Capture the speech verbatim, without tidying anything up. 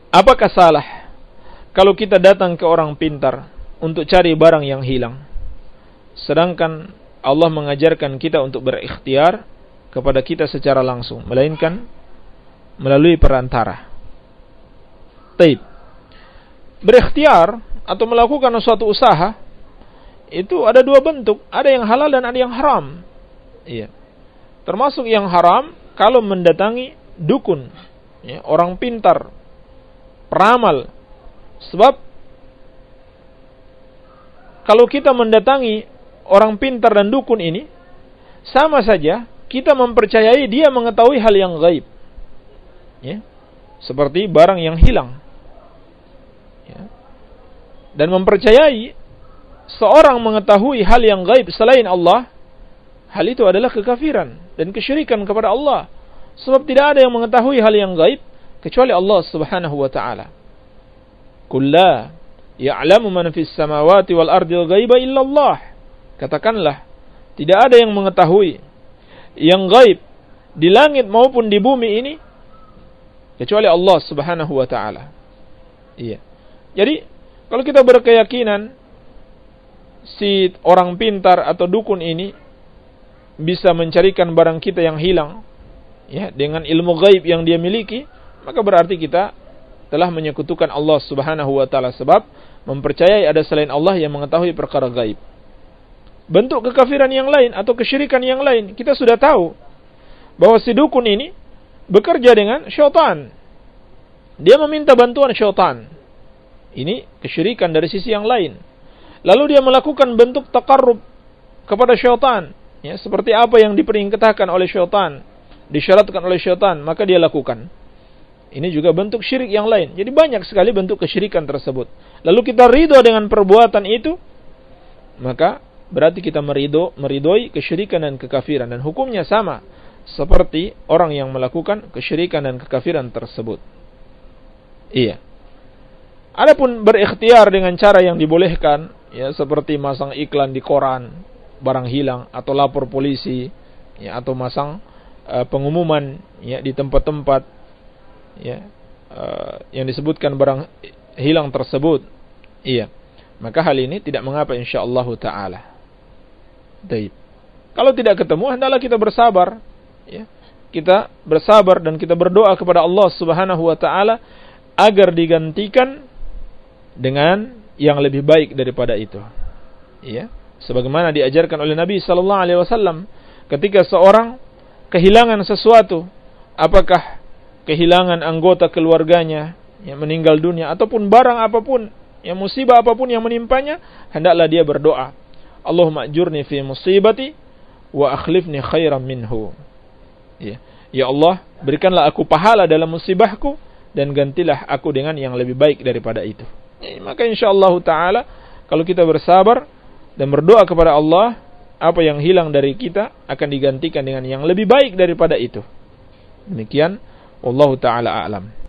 apakah salah kalau kita datang ke orang pintar untuk cari barang yang hilang, sedangkan Allah mengajarkan kita untuk berikhtiar kepada kita secara langsung, melainkan melalui perantara. Taib. Berikhtiar atau melakukan suatu usaha itu ada dua bentuk, ada yang halal dan ada yang haram. Iya. Termasuk yang haram kalau mendatangi dukun, ya, orang pintar, peramal. Sebab kalau kita mendatangi orang pintar dan dukun ini, sama saja kita mempercayai dia mengetahui hal yang gaib, ya, seperti barang yang hilang, ya. Dan mempercayai seorang mengetahui hal yang gaib selain Allah, hal itu adalah kekafiran dan kesyirikan kepada Allah. Sebab tidak ada yang mengetahui hal yang gaib kecuali Allah Subhanahu wa taala. Qul la ya'lamu man fis samawati wal ardi ghaiba illa Allah. Katakanlah, tidak ada yang mengetahui yang gaib di langit maupun di bumi ini kecuali Allah Subhanahu wa taala. Iya. Jadi, kalau kita berkeyakinan si orang pintar atau dukun ini bisa mencarikan barang kita yang hilang, ya, dengan ilmu gaib yang dia miliki, maka berarti kita telah menyekutukan Allah Subhanahu wa taala, sebab mempercayai ada selain Allah yang mengetahui perkara gaib. Bentuk kekafiran yang lain atau kesyirikan yang lain, kita sudah tahu bahwa si dukun ini bekerja dengan syaitan. Dia meminta bantuan syaitan. Ini kesyirikan dari sisi yang lain. Lalu dia melakukan bentuk taqarrub kepada syaitan, ya, seperti apa yang diperintahkan oleh syaitan, disyaratkan oleh syaitan, maka dia lakukan. Ini juga bentuk syirik yang lain. Jadi banyak sekali bentuk kesyirikan tersebut. Lalu kita ridho dengan perbuatan itu, maka berarti kita meridho, meridhoi kesyirikan dan kekafiran, dan hukumnya sama seperti orang yang melakukan kesyirikan dan kekafiran tersebut. Iya. Adapun berikhtiar dengan cara yang dibolehkan, ya, seperti masang iklan di koran barang hilang, atau lapor polisi, ya, atau masang uh, pengumuman, ya, di tempat-tempat, ya, uh, yang disebutkan barang hilang tersebut, iya, maka hal ini tidak mengapa insyaallah taala. Baik. Kalau tidak ketemu, hendaklah kita bersabar, ya. Kita bersabar dan kita berdoa kepada Allah Subhanahu wa taala agar digantikan dengan yang lebih baik daripada itu. Ya, sebagaimana diajarkan oleh Nabi sallallahu alaihi wasallam ketika seorang kehilangan sesuatu, apakah kehilangan anggota keluarganya yang meninggal dunia ataupun barang apapun, yang musibah apapun yang menimpanya, hendaklah dia berdoa, Allahumma ajurni fi musibati wa akhlifni khairan minhu. Ya, ya Allah, berikanlah aku pahala dalam musibahku dan gantilah aku dengan yang lebih baik daripada itu. Ya, maka insyaallah taala kalau kita bersabar dan berdoa kepada Allah, apa yang hilang dari kita akan digantikan dengan yang lebih baik daripada itu. Demikian, wallahu taala a'lam.